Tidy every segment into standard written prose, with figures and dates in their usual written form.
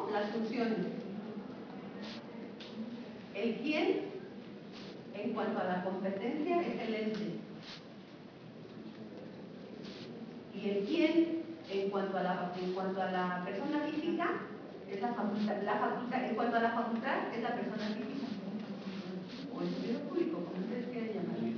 cómo, las funciones. El quién, en cuanto a la competencia, es el ente. Y el quién, en cuanto a la persona física, es la facultad. En cuanto a la facultad, es la persona física. O el servidor público, como ustedes quieran llamarlo.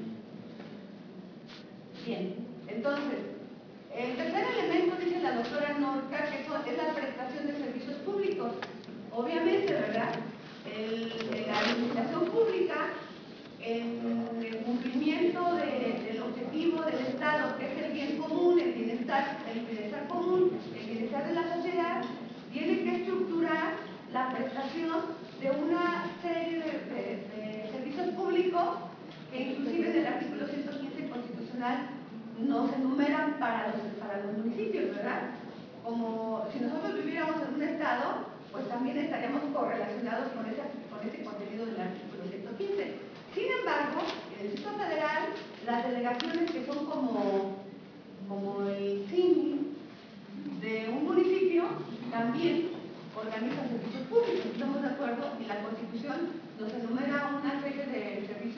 Bien, entonces, el tercer elemento, dice la doctora Norca, que es la prestación de servicios públicos. Obviamente, ¿verdad? La administración pública, en el cumplimiento del objetivo del Estado, que es el bien común, el bienestar común, el bienestar de la sociedad, tiene que estructurar la prestación de una serie de servicios públicos que inclusive en el artículo 115 constitucional no se enumeran para los municipios, ¿verdad? Como si nosotros viviéramos en un estado, pues también estaríamos correlacionados con ese contenido del artículo 115. Sin embargo, en el Distrito Federal, las delegaciones que son como el símil de un municipio, también organizan servicios públicos, ¿estamos de acuerdo? Y la Constitución nos enumera una serie de servicios